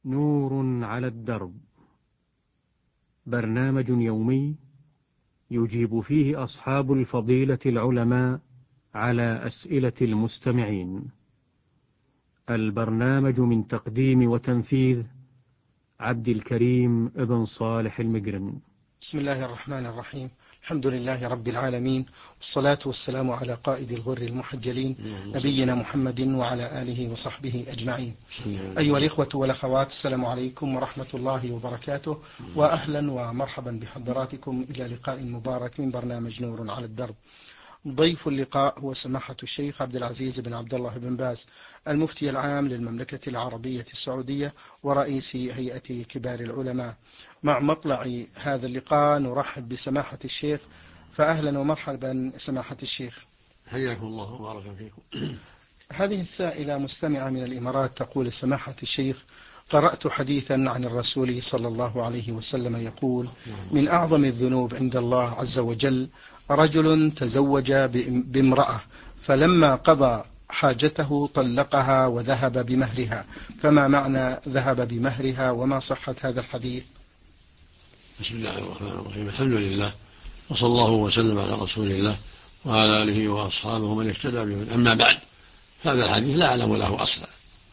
نور على الدرب، برنامج يومي يجيب فيه أصحاب الفضيلة العلماء على أسئلة المستمعين. البرنامج من تقديم وتنفيذ عبد الكريم ابن صالح المجرم. بسم الله الرحمن الرحيم. الحمد لله رب العالمين، والصلاة والسلام على قائد الغر المحجلين نبينا محمد وعلى آله وصحبه أجمعين. أيها الإخوة والأخوات، السلام عليكم ورحمة الله وبركاته، وأهلا ومرحبا بحضراتكم إلى لقاء مبارك من برنامج نور على الدرب. ضيف اللقاء هو سماحة الشيخ عبد العزيز بن عبد الله بن باز، المفتي العام للمملكة العربية السعودية ورئيس هيئة كبار العلماء. مع مطلع هذا اللقاء نرحب بسماحة الشيخ، فأهلا ومرحبا سماحة الشيخ. حياكم الله وبارك فيكم. هذه السائلة مستمعة من الإمارات تقول: سماحة الشيخ، قرأت حديثا عن الرسول صلى الله عليه وسلم يقول: من أعظم الذنوب عند الله عز وجل رجل تزوج بامرأة فلما قضى حاجته طلقها وذهب بمهرها، فما معنى ذهب بمهرها وما صحة هذا الحديث؟ بسم الله الرحمن الرحيم. الحمد لله، وصلى الله وسلم على رسول الله وعلى آله وأصحابه من اهتدى به. أما بعد، هذا الحديث لا أعلم له أصلا،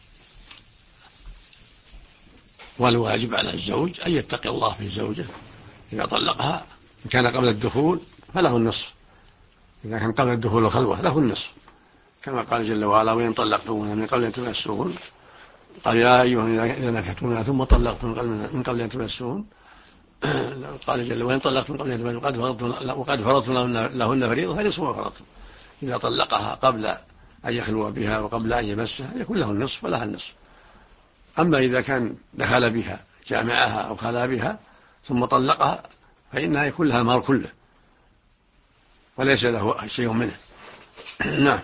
والواجب على الزوج أن يتقي الله في الزوجة. إذا طلقها إن كان قبل الدخول فله النصف، إذا كان قبل الدخول الخلوة له النصف، كما قال جل وعلا: وإن طلقتموها من قبل أن تمسوهن، قال: يا أيها إذا نكحتموها ثم طلقتم من قبل أن تمسوهن، قال جل: وإن طلقتم من قبل أن تمسوهن وقد فرضتم لهن فريضة فنصف ما فرضتم. إذا طلقها قبل أن يخلو بها وقبل أن يمسها يكون له النصف ولها النصف. أما إذا كان دخل بها جامعها أو خلا بها ثم طلقها فإنها يكون لها المهر كله وليس له شيء منه. نعم.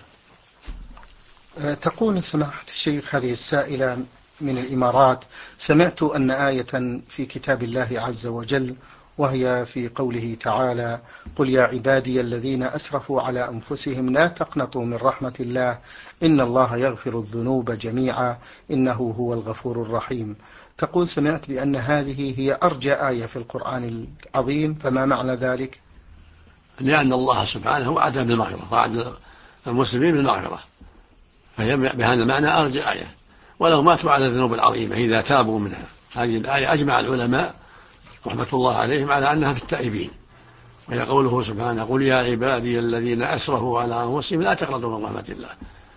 تقول سماحة الشيخ هذه السائلة من الإمارات: سمعت أن آية في كتاب الله عز وجل، وهي في قوله تعالى: قل يا عبادي الذين أسرفوا على أنفسهم لا تقنطوا من رحمة الله إن الله يغفر الذنوب جميعا إنه هو الغفور الرحيم. تقول: سمعت بأن هذه هي أرجى آية في القرآن العظيم، فما معنى ذلك؟ لأن الله سبحانه وعد بالمغفرة، وعد المسلمين بالمغفرة، فهي بهذا المعنى أرجى آية، ولو ماتوا على الذنوب العظيمة إذا تابوا منها. هذه الآية أجمع العلماء رحمة الله عليهم على أنها في التائبين، وهي قوله سبحانه: قل يا عبادي الذين أسرفوا على أنفسهم لا تقنطوا من رحمة الله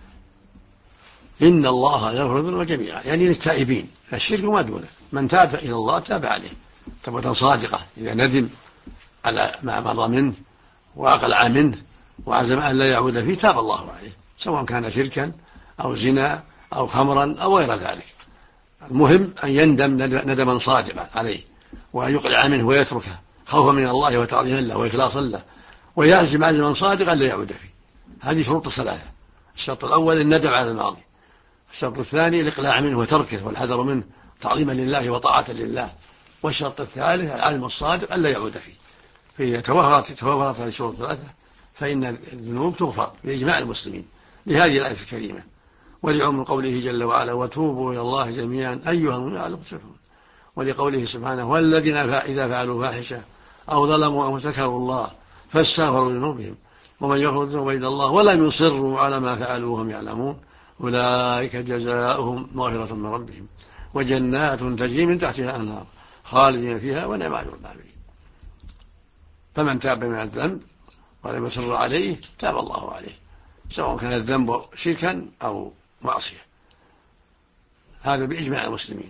إن الله يغفر الذنوب جميعا، يعني للتائبين، الشرك وما دونه. من تاب إلى الله تاب عليه توبة صادقة، إذا ندم على ما مضى منه وأقلع منه وعزم أن لا يعود فيه تاب الله عليه، سواء كان شركا أو زنا أو خمرا أو غير ذلك. المهم أن يندم ندما صادقا عليه، وأن يقلع منه ويتركه خوفا من الله وتعظيما له وإخلاصا له، ويعزم عزما صادقا لا يعود فيه. هذه شروط الثلاثة: الشرط الأول الندم على الماضي، الشرط الثاني الإقلاع منه وتركه والحذر منه تعظيما لله وطاعة لله، والشرط الثالث العزم الصادق ألا يعود فيه. فإذا توفرت هذه الشروط الثلاثة فإن الذنوب تغفر بإجماع المسلمين لهذه الآية الكريمة، ولعموم قوله جل وعلا: وتوبوا إلى الله جميعا أيها المؤمنون لعلكم تفلحون، ولقوله سبحانه: والذين إذا فعلوا فاحشة أو ظلموا أنفسهم ذكروا الله فاستغفروا لذنوبهم ومن يغفر الذنوب إلا الله ولم يصروا على ما فعلوا وهم يعلمون أولئك جزاؤهم مغفرة من ربهم وجنات تجري من تحتها الأنهار خالدين فيها ونعم أجر العاملين. فمن تاب من الذنب ولم يصر عليه تاب الله عليه، سواء كان الذنب شركا أو معصية، هذا بإجماع المسلمين.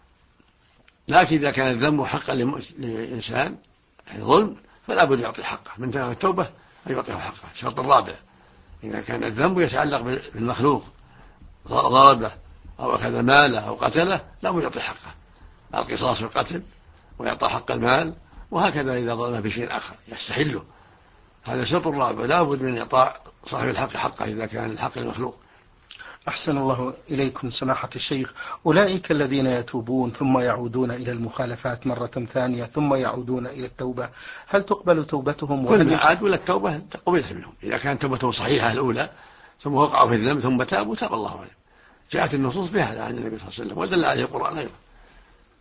لكن إذا كان الذنب حقا للإنسان يعني ظلم فلا بد يعطي حقه، من تمام التوبة أن يعطيه حقه. الشرط الرابع: إذا كان الذنب يتعلق بالمخلوق، ضربه أو أخذ ماله أو قتله، لا بد يعطي حقه، القصاص في القتل ويعطى حق المال، وهكذا إذا ظلم بشيء آخر يستحله. هذا الشرط الرابع: لا بد من إعطاء صاحب الحق حقه إذا كان الحق المخلوق. أحسن الله إليكم سماحة الشيخ. أولئك الذين يتوبون ثم يعودون إلى المخالفات مرة ثانية ثم يعودون إلى التوبة، هل تقبل توبتهم؟ كل ما عادوا إلى التوبة تقبلها منهم، إذا كانت توبتهم صحيحة الأولى ثم وقعوا في الذنب ثم تابوا تاب الله عليهم. جاءت النصوص بهذا عن النبي صلى الله عليه وسلم ودل عليه القرآن أيضا.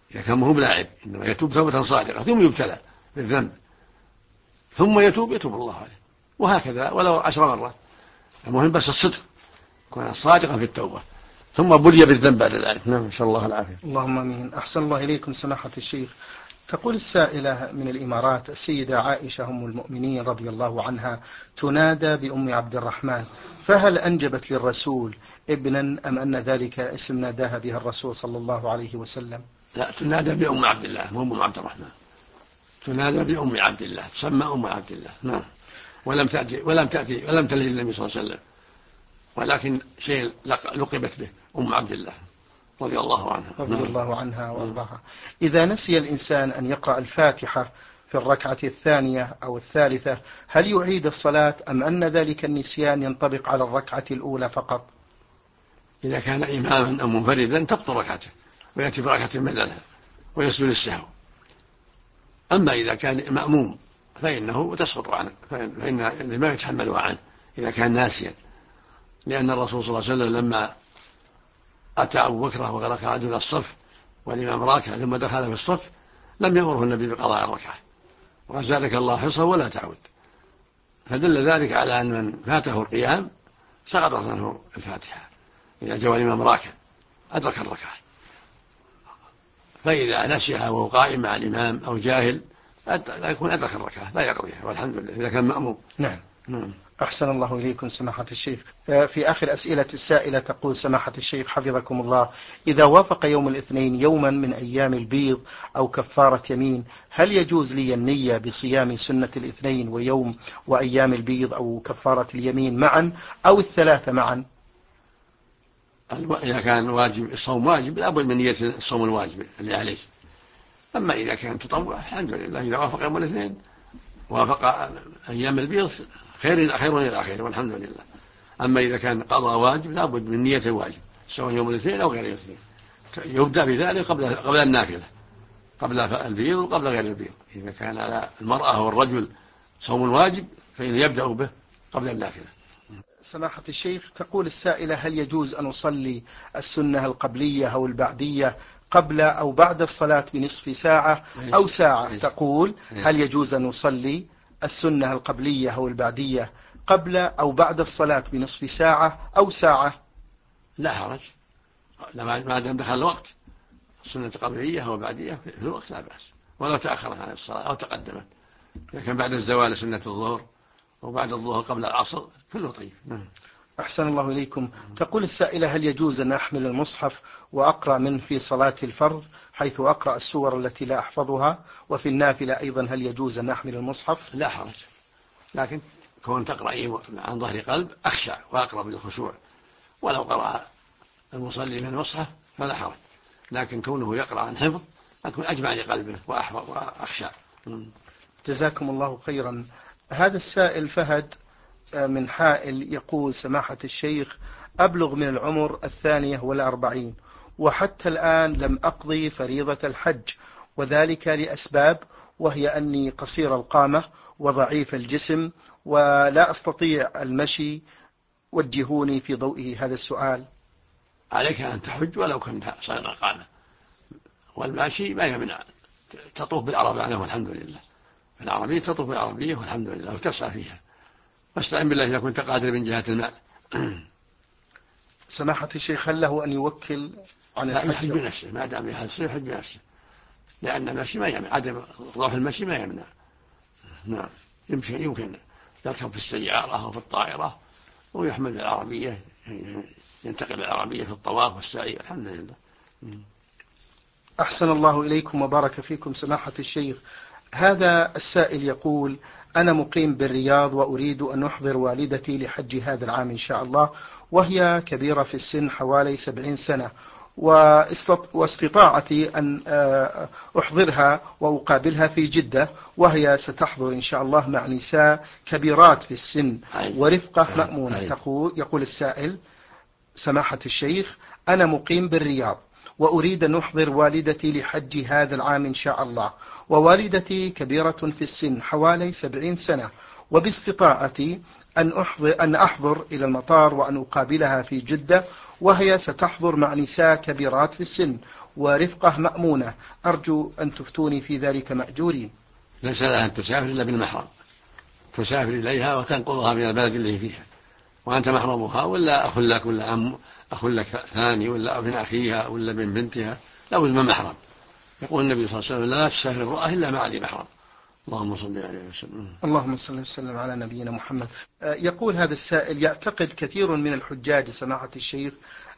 إذا كان مو بلاعب، إنما يتوب توبة صادقة ثم يبتلى بالذنب ثم يتوب الله عليه، وهكذا ولو 10 مرات. المهم بس الصدق، يكون صادقا في التوبة، ثم بلي بالذنب بعد ذلك. نعم، إن شاء الله العافية. اللهم آمين. أحسن الله إليكم سماحة الشيخ. تقول السائلة من الإمارات: السيدة عائشة أم المؤمنين رضي الله عنها تنادى بأم عبد الرحمن، فهل أنجبت للرسول ابنا أم أن ذلك اسم ناداها بها الرسول صلى الله عليه وسلم؟ لا، تنادى بأم عبد الله مو أم عبد الرحمن، تنادى بأم عبد الله، تسمى أم عبد الله. نعم. ولم تلد النبي صلى الله عليه وسلم، ولكن شيء لقبت به أم عبد الله رضي الله عنها. رضي الله عنها وارضاها. إذا نسي الإنسان أن يقرأ الفاتحة في الركعة الثانية أو الثالثة، هل يعيد الصلاة أم أن ذلك النسيان ينطبق على الركعة الأولى فقط؟ إذا كان إماما أو منفردا تبطل ركعته ويأتي بركعة بدلها ويسجد السهو. أما إذا كان مأموم فإنه تسقط عنه، فإن ما يتحملها عنه إذا كان ناسيا، لأن الرسول صلى الله عليه وسلم لما أتى أبو بكر وغلق إلى الصف والإمام راكع ثم دخل في الصف لم يأمره النبي بقضاء الركعة، وقال: زادك الله حرصا ولا تعود. فدل ذلك على أن من فاته القيام سقطت عنه الفاتحة إذا جاء الإمام راكع أدرك الركعة. فإذا نسيها وهو قائم مع الإمام أو جاهل يكون أدرك الركعة لا يقضيها، والحمد لله، إذا كان مأموم. نعم. أحسن الله إليكم سماحة الشيخ. في آخر أسئلة السائلة تقول سماحة الشيخ حفظكم الله: إذا وافق يوم الاثنين يوما من أيام البيض أو كفارة يمين، هل يجوز لي النية بصيام سنة الاثنين ويوم وأيام البيض أو كفارة اليمين معا أو الثلاثة معا؟ إذا كان واجب الصوم واجب لابد من نية الصوم الواجب اللي عليه. أما إذا كان تطوع الحمد لله، إذا وافق يوم الاثنين وافق أيام البيض خير إلى خير والحمد لله. أما إذا كان قضاء واجب لابد من نية الواجب سواء يوم الاثنين أو غير الاثنين. يبدأ بذلك قبل النافلة، قبل البيض وقبل غير البيض. إذا كان على المرأة والرجل صوم الواجب فإنه يبدأ به قبل النافلة. سماحة الشيخ، تقول السائلة: هل يجوز أن أصلي السنة القبلية أو البعدية قبل أو بعد الصلاة بنصف ساعة أو ساعة؟ تقول: هل يجوز أن أصلي السنة القبلية أو البعدية قبل أو بعد الصلاة بنصف ساعة أو ساعة؟ لا حرج، ما دام دخل الوقت. السنة القبلية أو البعدية في الوقت لا بأس، ولو تأخرت عن الصلاة أو تقدمت. إذا كان بعد الزوال سنة الظهر وبعد الظهر قبل العصر كله طيب. أحسن الله إليكم. تقول السائلة: هل يجوز أن أحمل المصحف وأقرأ منه في صلاة الفرض حيث أقرأ السور التي لا أحفظها، وفي النافلة أيضا هل يجوز أن أحمل المصحف؟ لا حرج، لكن كون تقرأ عن ظهر قلب أخشع وأقرأ بالخشوع، ولو قرأ المصلي من المصحف فلا حرج، لكن كونه يقرأ عن حفظ أكون أجمع لقلبه وأحفظ وأخشع. جزاكم الله خيرا. هذا السائل فهد من حائل يقول: سماحة الشيخ، أبلغ من العمر 42 وحتى الآن لم أقضي فريضة الحج، وذلك لأسباب، وهي أني قصير القامة وضعيف الجسم ولا أستطيع المشي. وجهوني في ضوء هذا السؤال. عليك أن تحج ولو كنت صغير القامة، والماشي ما يمنع، تطوف بالعربية والحمد لله، العربية تطوف بالعربية والحمد لله وتسعى فيها، واستعن بالله إذا كنت قادر من جهة المال. سماحة الشيخ، هل له أن يوكل عن الحج؟ يحج بنفسه، ما دام يحج يحج بنفسه، لأن المشي ما يمنع، عدم ضعف المشي ما يمنع. نعم، يمكن يركب في السيارة أو في الطائرة ويحمل بالعربية، ينتقل بالعربية في الطواف والسعي، الحمد لله. أحسن الله إليكم وبارك فيكم سماحة الشيخ. هذا السائل يقول: أنا مقيم بالرياض وأريد أن أحضر والدتي لحج هذا العام إن شاء الله، وهي كبيرة في السن حوالي 70 سنة، واستطاعتي أن أحضرها وأقابلها في جدة، وهي ستحضر إن شاء الله مع نساء كبيرات في السن ورفقة مأمونة. يقول السائل: سماحة الشيخ، أنا مقيم بالرياض وأريد أن أحضر والدتي لحج هذا العام إن شاء الله، ووالدتي كبيرة في السن حوالي 70 سنة، وباستطاعتي أن أحضر إلى المطار وأن أقابلها في جدة، وهي ستحضر مع نساء كبيرات في السن ورفقة مأمونة، أرجو أن تفتوني في ذلك مأجورين. ليس لها أن تسافر إلا بالمحرم، تسافر إليها وتنقلها من البلد اللي هي فيها، وأنت محرمها، ولا أخ لك ولا عم أخ لك ثاني ولا ابن أخيها ولا ابن بنتها، لابد من محرم. يقول النبي صلى الله عليه وسلم: لا تسافر امرأة إلا مع ذي محرم. اللهم صل عليه وسلم. اللهم صل وسلم على نبينا محمد. يقول هذا السائل: يعتقد كثير من الحجاج سماحة الشيخ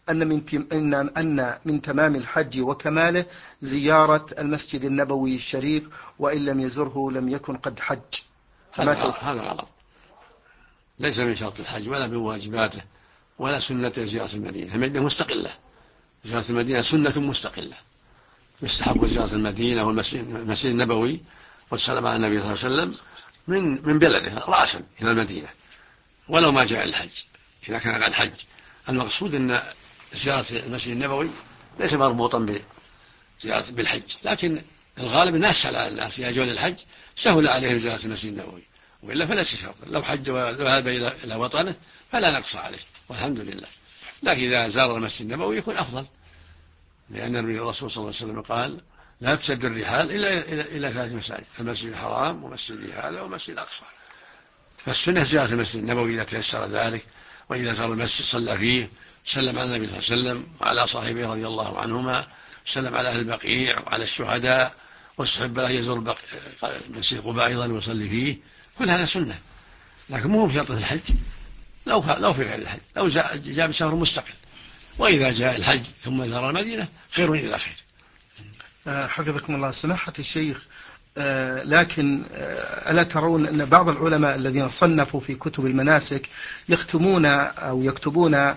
أن من تمام الحج وكماله زيارة المسجد النبوي الشريف، وإن لم يزره لم يكن قد حج. هذا غلط، ليس من شرط الحج ولا من واجباته ولا سنة زيارة المدينة. المدينة مستقلة، زيارة المدينة سنة مستقلة، يستحب زيارة المدينة والمسجد النبوي والسلام على النبي صلى الله عليه وسلم من بلده رأسا إلى المدينة، ولو ما جاء الحج. إذا كان قد حج، المقصود أن زيارة المسجد النبوي ليس مربوطا بزيارة بالحج، لكن الغالب أن أسهل على الناس إذا جاءوا للحج سهل عليهم زيارة المسجد النبوي، وإلا فليس شرط. لو حج وذهب إلى وطنه فلا نقص عليه والحمد لله، لكن إذا زار المسجد النبوي يكون أفضل، لأن الرسول صلى الله عليه وسلم قال: لا تسد الرحال إلى 3 مساجد: المسجد الحرام ومسجد هذا ومسجد الأقصى. فالسنة زيارة المسجد النبوي إذا تيسر ذلك، وإذا زار المسجد صلى فيه، سلم على النبي صلى الله عليه وسلم وعلى صاحبه رضي الله عنهما، سلم على أهل البقيع وعلى الشهداء، واستحب له يزور مسجد قباء أيضا ويصلي فيه. كل هذا سنة، لكن مو بشرط الحج، لو في غير الحج، لو جاء بسفر مستقل. وإذا جاء الحج ثم زار المدينة خير إلى خير. حفظكم الله سماحة الشيخ، لكن ألا ترون أن بعض العلماء الذين صنفوا في كتب المناسك يختمون أو يكتبون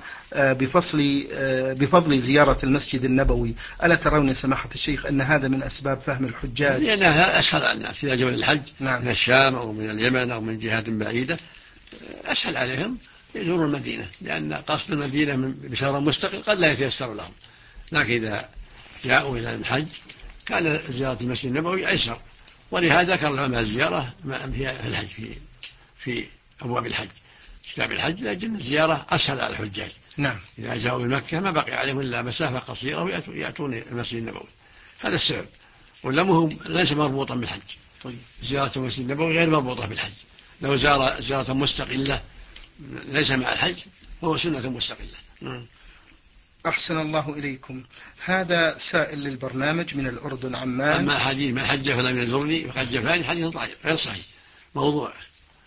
بفضل زيارة المسجد النبوي؟ ألا ترون يا سماحة الشيخ أن هذا من أسباب فهم الحجاج؟ لأنها أسهل على الناس إذا جاءوا للحج. نعم. من الشام أو من اليمن أو من جهات بعيدة أسهل عليهم يزوروا المدينة، لأن قصد المدينة بسفر مستقل قد لا يتيسر لهم، لكن إذا جاءوا إلى الحج كان زيارة المسجد النبوي أيسر. ولهذا ذكر العلماء الزيارة في الحج في أبواب الحج، كتاب الحج، لأجل الزيارة أسهل على الحجاج. نعم. إذا جاءوا إلى مكة ما بقي عليهم إلا مسافة قصيرة ويأتون المسجد النبوي، هذا السبب، ولا ليس مربوطا بالحج. طيب. زيارة المسجد النبوي غير مربوطة بالحج، لو زار زيارة مستقلة ليس مع الحج فهو سنة مستقلة. أحسن الله إليكم. هذا سائل للبرنامج من الأردن عمان. أما حديث: من حج فلم يزرني فقد جفاني، حديث ضعيف غير صحيح، موضوع.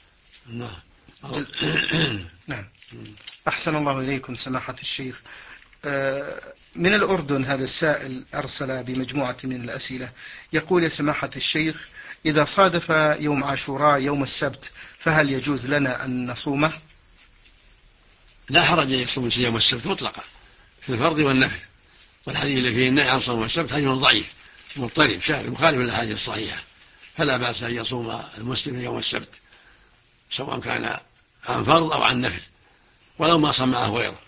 نعم. أحسن الله إليكم سماحة الشيخ. من الأردن هذا السائل أرسل بمجموعة من الأسئلة، يقول: يا سماحة الشيخ، إذا صادف يوم عاشوراء يوم السبت فهل يجوز لنا أن نصومه؟ لا حرج أن يصوم يوم السبت مطلقا في الفرض والنفل، والحديث اللي فيه النهي عن صوم السبت حديث ضعيف مضطرب شاذ مخالف للأحاديث الصحيحة، فلا بأس أن يصوم المسلم يوم السبت سواء كان عن فرض أو عن نفل، ولو ما صام معه غيره.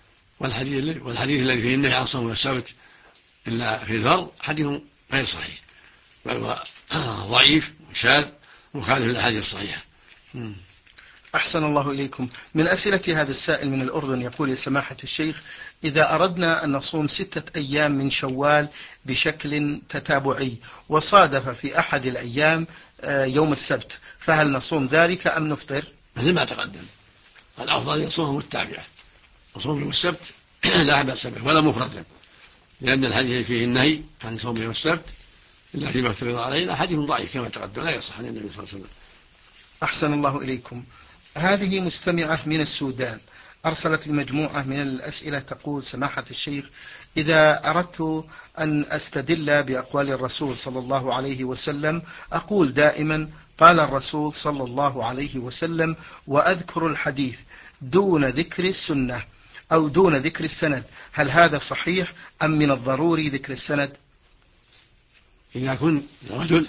والحديث الذي فيه النهي عن صوم السبت إلا في الفرض حديث غير صحيح، بل هو ضعيف شاذ مخالف للأحاديث الصحيحة. أحسن الله إليكم. من أسئلة هذا السائل من الأردن يقول: يا سماحة الشيخ، إذا أردنا أن نصوم 6 أيام من شوال بشكل تتابعي وصادف في أحد الأيام يوم السبت، فهل نصوم ذلك أم نفطر؟ مثل ما تقدم، الأفضل يصوم متابعة، يصوم يوم السبت لا بأس به ولا مفردا، لأن الحديث فيه النهي عن صوم يوم السبت إلا فيما افترض علينا حديث ضعيف كما تقدم، لا يصح عن النبي صلى الله عليه وسلم. أحسن الله إليكم. هذه مستمعة من السودان أرسلت مجموعة من الأسئلة، تقول: سماحة الشيخ، إذا أردت أن أستدل بأقوال الرسول صلى الله عليه وسلم أقول دائما: قال الرسول صلى الله عليه وسلم، وأذكر الحديث دون ذكر السنة أو دون ذكر السند، هل هذا صحيح أم من الضروري ذكر السند؟ إذا كنت رجل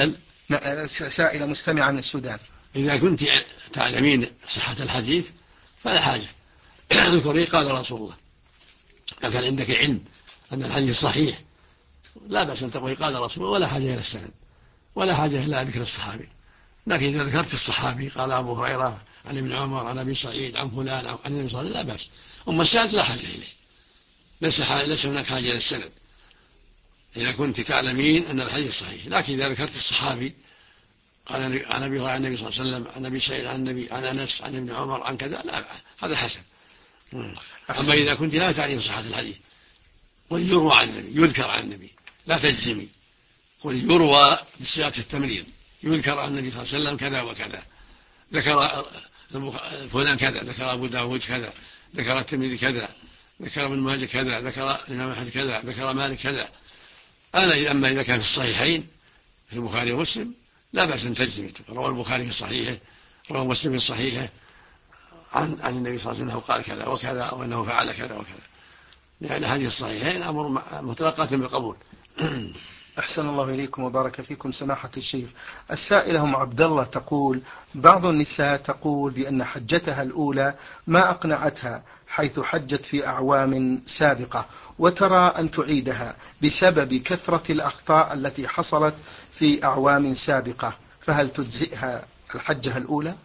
سائلة مستمعة من السودان: إذا كنت تعلمين صحة الحديث فلا حاجة اذكري قال رسول الله. إذا كان عندك علم أن الحديث صحيح لا بأس أن تقولي قال رسول الله، ولا حاجة إلى السند ولا حاجة إلى ذكر الصحابي. لكن إذا ذكرت الصحابي قال أبو هريرة عن ابن عمر عن أبي سعيد عن فلان عن النبي صلى الله عليه وسلم لا بأس. أما السند لا حاجة إليه، ليس هناك حاجة للسند إذا كنت تعلمين أن الحديث صحيح. لكن إذا ذكرت الصحابي قال عن أبي هريرة عن النبي صلى الله عليه وسلم عن أبي سعيد عن النبي عن أنس عن ابن عمر عن كذا لا، هذا حسن. أما إذا كنت لا تعلم صحة الحديث قل يروى عن النبي يذكر عن النبي، لا تجزمي، قل يروى بصيغة التمريض يذكر عن النبي صلى الله عليه وسلم كذا وكذا، ذكر فلان كذا، ذكر أبو داود كذا، ذكر الترمذي كذا، ذكر ابن ماجه كذا، ذكر الإمام أحمد كذا، ذكر مالك كذا. أما إذا كان في الصحيحين في البخاري ومسلم لا بأس أن تجزم، روى البخاري في صحيحه، روى مسلم في صحيحه عن النبي صلى الله عليه وسلم قال كذا وكذا أو أنه فعل كذا وكذا، لأن هذه الصحيحين أمر متلقاة بالقبول. أحسن الله إليكم وبارك فيكم سماحة الشيخ. السائلة أم عبد الله تقول: بعض النساء تقول بأن حجتها الأولى ما أقنعتها حيث حجت في أعوام سابقة، وترى أن تعيدها بسبب كثرة الأخطاء التي حصلت في أعوام سابقة، فهل تجزئها الحجة الأولى؟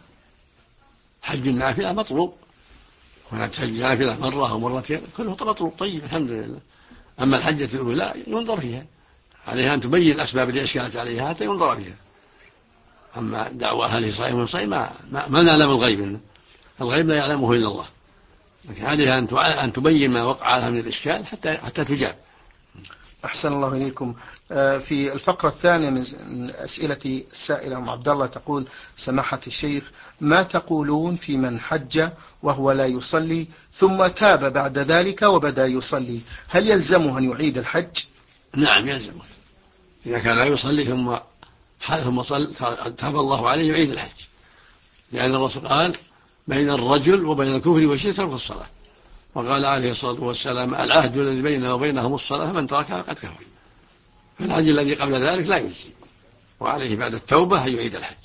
حج النافلة مطلوب، ولا تحج نافلة مرة أو مرتين كله مطلوب. طيب الحمد لله. أما الحجة الأولى ينظر فيها، عليها أن تبين الأسباب التي أشكلت عليها حتى ينظر فيها. أما دعوى أهله صحيح من صحيح ما نعلم الغيب، الغيب لا يعلمه إلا الله، لكن عليها أن تبين ما وقع لها من الإشكال حتى تجاب. أحسن الله إليكم. في الفقرة الثانية من أسئلة السائلة أم عبد الله تقول: سماحة الشيخ، ما تقولون في من حج وهو لا يصلي ثم تاب بعد ذلك وبدأ يصلي، هل يلزمه أن يعيد الحج؟ نعم يلزمه، إذا كان لا يصلي ثم تاب الله عليه يعيد الحج، لأن الرسول قال: بين الرجل وبين الكفر والشرك ترك الصلاة، وقال عليه الصلاة والسلام: العهد الذي بيننا وبينهم الصلاة فمن تركها فقد كفر. فالحج الذي قبل ذلك لا يجزي، وعليه بعد التوبة أن يعيد الحج.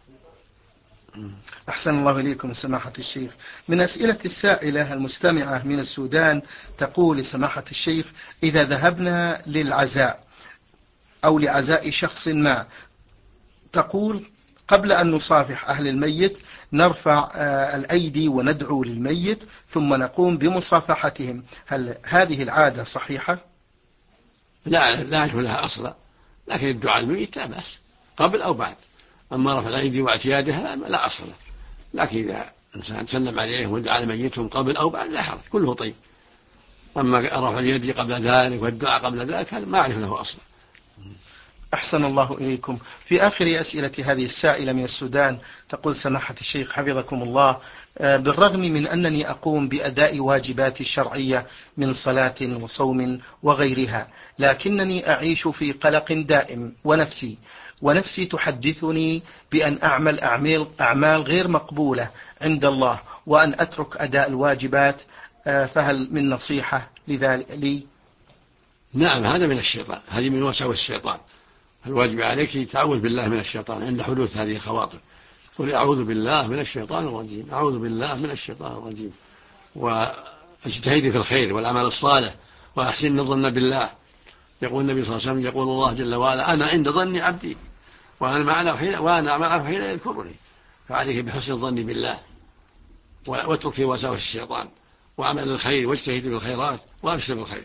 أحسن الله إليكم سماحة الشيخ. من أسئلة السائلة المستمعة من السودان تقول لسماحة الشيخ: إذا ذهبنا للعزاء أو لعزاء شخص ما، تقول قبل أن نصافح أهل الميت نرفع الأيدي وندعو للميت ثم نقوم بمصافحتهم، هل هذه العادة صحيحة؟ لا أعرف لها أصلا، لكن الدعاء للميت لا بأس قبل أو بعد. أما رفع الأيدي واعتيادها لا أصل له، لكن إذا إنسان سلم عليهم ودعا لميتهم قبل أو بعد لا حرج، كله طيب. أما رفع اليد قبل ذلك والدعاء قبل ذلك هذا ما أعرف له أصلا. أحسن الله إليكم. في آخر أسئلة هذه السائلة من السودان تقول: سماحة الشيخ حفظكم الله، بالرغم من أنني أقوم بأداء واجباتي الشرعية من صلاة وصوم وغيرها، لكنني أعيش في قلق دائم، ونفسي تحدثني بأن أعمال غير مقبولة عند الله، وأن أترك أداء الواجبات، فهل من نصيحة لي؟ نعم، هذا من الشيطان، هذه من وساوس الشيطان. الواجب عليك تعوذ بالله من الشيطان عند حدوث هذه الخواطر، قل أعوذ بالله من الشيطان الرجيم، أعوذ بالله من الشيطان الرجيم، واجتهدي في الخير والعمل الصالح، وأحسن الظن بالله. يقول النبي صلى الله عليه وسلم: يقول الله جل وعلا: أنا عند ظن عبدي وأنا معه حين يذكرني. فعليك بحسن الظن بالله، واترك في وساوس الشيطان، وعمل الخير، واجتهد في الخيرات، وأبشر بالخير.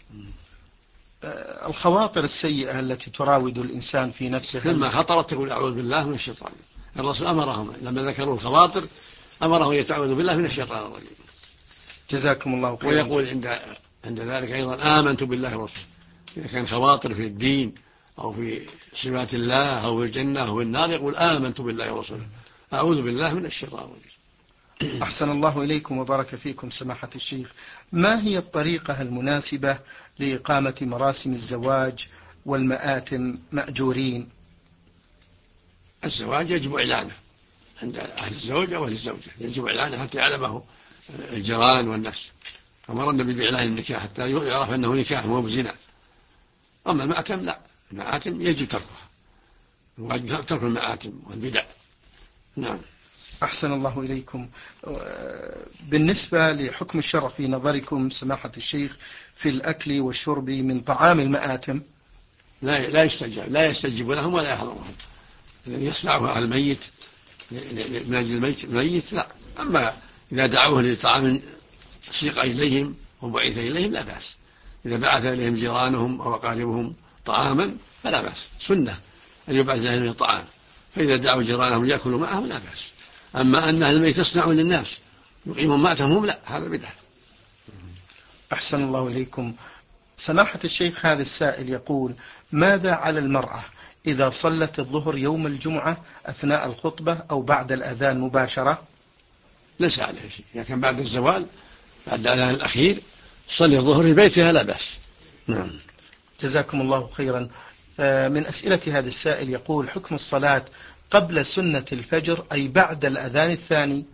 الخواطر السيئة التي تراود الإنسان في نفسه، لما خطرت تقول أعوذ بالله من الشيطان. الرسول أمرهم لما ذكروا الخواطر أمرهم يتعوذوا بالله من الشيطان الرجيم. جزاكم الله خيرا. ويقول عند ذلك أيضا: آمنت بالله ورسوله. إذا كان خواطر في الدين أو في صفات الله أو في الجنة أو في النار يقول: آمنت بالله ورسوله، أعوذ بالله من الشيطان الرجيم. أحسن الله إليكم وبارك فيكم سماحة الشيخ. ما هي الطريقة المناسبة لإقامة مراسم الزواج والمآتم مأجورين؟ الزواج يجب إعلانه عند أهل الزوجة وأهل الزوجة، يجب إعلانه حتى يعلمه الجيران والناس. أمر النبي بإعلان النكاح حتى يعرف أنه نكاح مو بزنا. أما المآتم لا، المآتم يجب تركها، الواجب ترك المآتم والبدع. نعم. أحسن الله إليكم. بالنسبة لحكم الشرع في نظركم سماحة الشيخ في الأكل والشرب من طعام المآتم؟ لا يستجيب لهم ولا يحضرهم. الذي يصنعه أهل الميت من أجل الميت لا. أما إذا دعوه لطعام سيق إليهم وبعث إليهم لا بأس. إذا بعث إليهم جيرانهم أو أقاربهم طعاما فلا بأس، سنة أن يبعث إليهم الطعام، فإذا دعوا جيرانهم ليأكلوا معهم لا بأس. أما أن أهل الميت يصنعون للناس يقيمون ماتهم هم لا، هذا بدعة. أحسن الله إليكم. سماحة الشيخ، هذا السائل يقول: ماذا على المرأة إذا صلت الظهر يوم الجمعة أثناء الخطبة أو بعد الأذان مباشرة؟ ليس عليه شيء، إذا كان بعد الزوال بعد الأذان الأخير صلي الظهر في بيتها لا بأس. نعم. جزاكم الله خيرا. من أسئلة هذا السائل يقول: حكم الصلاة قبل سنة الفجر أي بعد الأذان الثاني؟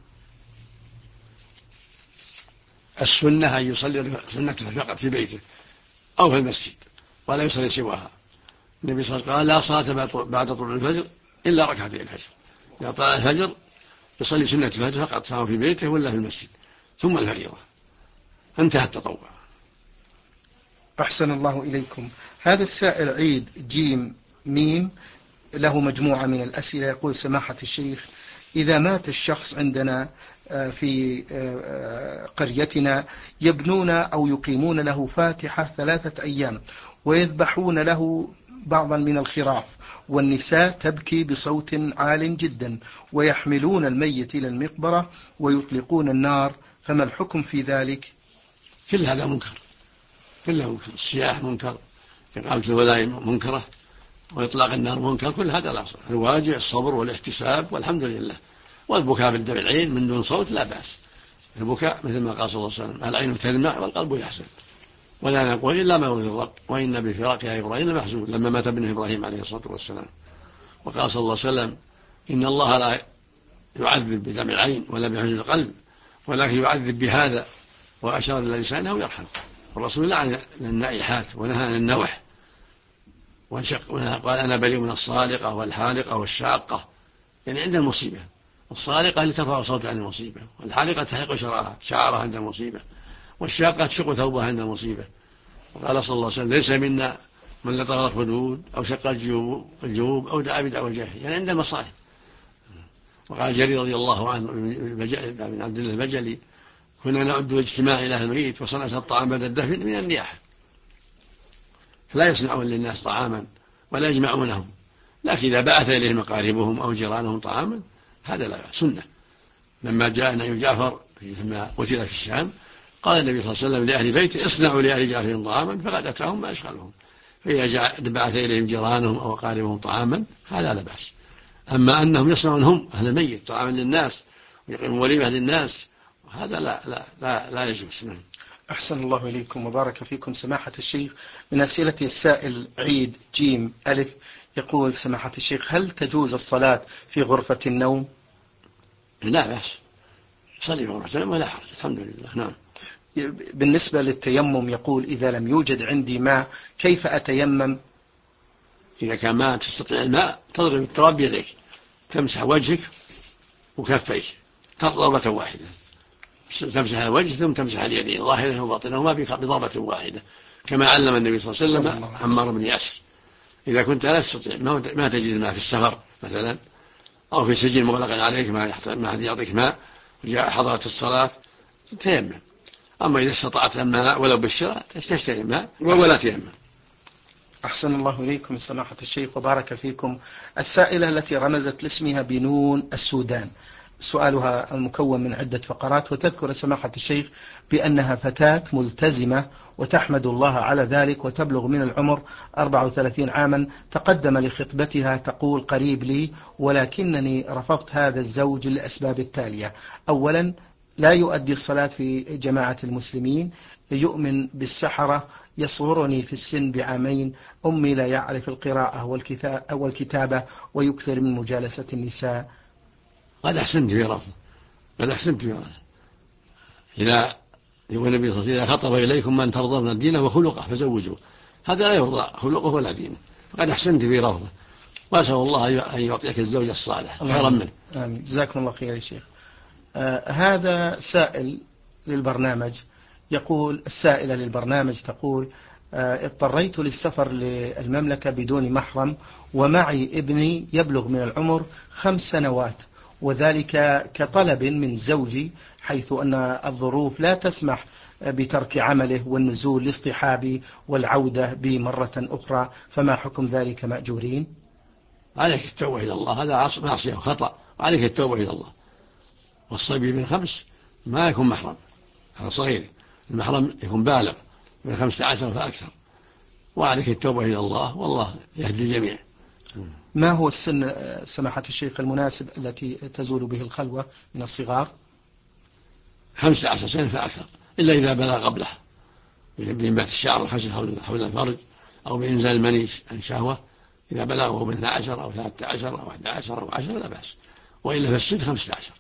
السنة أن يصلي سنة فقط في بيته أو في المسجد ولا يصلي سواها. النبي صلى الله عليه وسلم قال: لا صلاة بعد طلوع الفجر إلا ركعتي الفجر. إذا طلع الفجر يصلي سنة الفجر فقط سواء في بيته ولا في المسجد، ثم الفريضة، انتهى التطوع. أحسن الله إليكم. هذا السائل عيد جيم ميم له مجموعة من الأسئلة. يقول: سماحة الشيخ، إذا مات الشخص عندنا في قريتنا يبنون أو يقيمون له فاتحة 3 أيام ويذبحون له بعضا من الخراف، والنساء تبكي بصوت عال جدا، ويحملون الميت إلى المقبرة ويطلقون النار، فما الحكم في ذلك؟ كل هذا منكر، كله منكر. الصياح منكر، إقامة الولائم منكرة، وإطلاق النار منكر. كل هذا لا صح. الواجب الصبر والاحتساب والحمد لله، والبكاء بالدمع العين من دون صوت لا بأس. البكاء مثل ما قال صلى الله عليه وسلم: العين تدمع والقلب يحزن، ولا نقول إلا ما يرضي الرب، وإن بفراقها إبراهيم لمحزون، لما مات ابنه إبراهيم عليه الصلاة والسلام. وقال صلى الله عليه وسلم: إن الله لا يعذب بدمع العين ولا بحزن القلب، ولكن يعذب بهذا، وأشار إلى لسانه ويرحم. والرسول لعن النائحات ونهى عن النوح، قال: أنا بريء من الصالقة والحالقة والشاقة، يعني عند المصيبة. الصالقة لترفع صوت عن المصيبة، والحالقة تحلق شعرها عند المصيبة، والشاقة تشق ثوبها عند المصيبة. وقال صلى الله عليه وسلم: ليس منا من لطخ الخدود أو شق الجيوب أو دعا بدعوى الجاهلية، يعني عند المصائب. وقال جرير رضي الله عنه بن عبد الله البجلي: كنا نعد الاجتماع إلى الميت وصنعة الطعام بعد الدفن من النياحة. فلا يصنعون للناس طعاما ولا يجمعونهم، لكن إذا بعث إليهم أقاربهم أو جيرانهم طعاما هذا لا بأس، سنة. لما جاء نبي جعفر لما قتل في الشام قال النبي صلى الله عليه وسلم لأهل بيته: اصنعوا لأهل جعفر طعاما، فقد أتاهم ما أشغلهم. فإذا بعث إليهم جيرانهم أو أقاربهم طعاما هذا لا بأس. أما أنهم يصنعون هم أهل الميت طعاما للناس ويقيمون وليمة للناس هذا لا يجوز. أحسن الله إليكم وبارك فيكم. سماحة الشيخ، من أسئلة السائل عيد جيم ألف يقول: سماحة الشيخ، هل تجوز الصلاة في غرفة النوم؟ لا بأس، صلي في غرفة النوم ولا حرج، الحمد لله. نعم. بالنسبة للتيمم يقول: إذا لم يوجد عندي ماء كيف أتيمم؟ إذا كان ما تستطيع الماء تضرب التراب بيديك، تمسح وجهك وكفيك ضربة واحدة، تمسح الوجه ثم تمسح اليدين ظاهره وباطنهما بضربة واحدة، كما علم النبي صلى الله عليه وسلم عمار بن ياسر. إذا كنت لا تستطيع ما تجد الماء في السفر مثلا أو في سجن مغلق عليك ما حد يعطيك ماء وجاء حضرة الصلاة تيمم. أما إذا استطعت الماء ولو بالشراء تشتري الماء ولا تيمم. أحسن الله إليكم سماحة الشيخ وبارك فيكم. السائلة التي رمزت لاسمها بنون السودان، سؤالها المكون من عدة فقرات، وتذكر سماحة الشيخ بأنها فتاة ملتزمة وتحمد الله على ذلك، وتبلغ من العمر 34 عاما. تقدم لخطبتها تقول: قريب لي، ولكنني رفضت هذا الزوج للأسباب التالية: أولا، لا يؤدي الصلاة في جماعة المسلمين، يؤمن بالسحرة، يصغرني في السن ب2 أمي لا يعرف القراءة والكتابة، ويكثر من مجالسة النساء. قد أحسنت في رفضه، إذا يقول النبي صلى الله عليه وسلم: إذا خطب إليكم من ترضون دينه وخلقه فزوجوه. هذا لا يرضى خلقه ولا دينه، فقد أحسنت في رفضه، وأسأل الله أن يعطيك الزوج الصالح خيرا منه. آمين. جزاكم الله خير يا شيخ. هذا سائل للبرنامج يقول: السائلة للبرنامج تقول: اضطريت للسفر للمملكة بدون محرم، ومعي ابني يبلغ من العمر 5 سنوات، وذلك كطلب من زوجي، حيث أن الظروف لا تسمح بترك عمله والنزول لاصطحابي والعودة بمرة أخرى، فما حكم ذلك مأجورين؟ عليك التوبة إلى الله، هذا معصية وخطأ، وعليك التوبة إلى الله. والصبي من 5 ما يكون محرم، هذا صغير، المحرم يكون بالغ من 15 فأكثر، وعليك التوبة إلى الله، والله يهدي الجميع. ما هو السن سماحة الشيخ المناسب التي تزول به الخلوة من الصغار؟ 15 سنة فأكثر، إلا إذا بلغ قبله بإنبات الشعر الخشن حول الفرج، أو بإنزال المني عن شهوة، إذا بلغه من 12 أو 13 أو 11 أو 10 لا بأس، وإلا فالسن 15.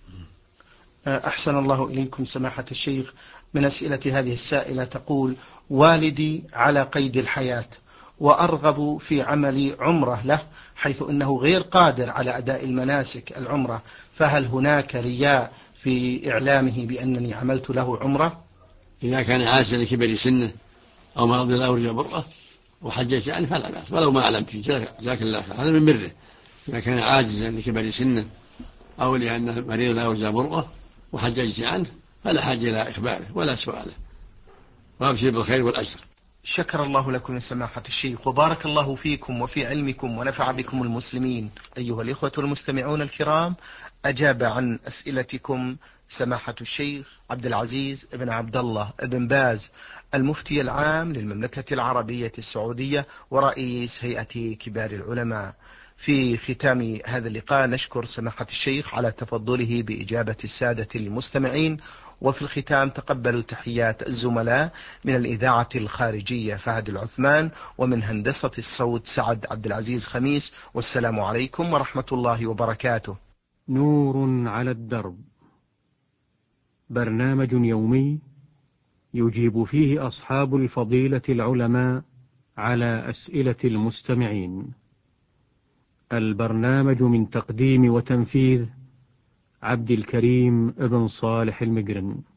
أحسن الله إليكم سماحة الشيخ. من أسئلة هذه السائلة تقول: والدي على قيد الحياة وأرغب في عمل عمرة له، حيث إنه غير قادر على أداء المناسك العمرة، فهل هناك رياء في إعلامه بأنني عملت له عمرة؟ إذا كان عاجزا لكبر سنه أو مرض لا يرجى برأه وحجيت عنه فلا بأس، ولو ما علمت، جزاك الله خير، هذا من بره. إذا كان عاجزا لكبر سنه أو لأنه مريض لا يرجى برأه وحججت عنه فلا حاجة إلى إخباره ولا سؤاله، وأبشر بالخير والأجر. شكر الله لكم يا سماحة الشيخ، وبارك الله فيكم وفي علمكم ونفع بكم المسلمين. أيها الإخوة المستمعون الكرام، أجاب عن أسئلتكم سماحة الشيخ عبد العزيز بن عبد الله بن باز، المفتي العام للمملكة العربية السعودية ورئيس هيئة كبار العلماء. في ختام هذا اللقاء نشكر سماحة الشيخ على تفضله بإجابة السادة المستمعين، وفي الختام تقبلوا تحيات الزملاء من الإذاعة الخارجية فهد العثمان، ومن هندسة الصوت سعد عبد العزيز خميس، والسلام عليكم ورحمة الله وبركاته. نور على الدرب، برنامج يومي يجيب فيه أصحاب الفضيلة العلماء على أسئلة المستمعين. البرنامج من تقديم وتنفيذ عبد الكريم ابن صالح المقرن.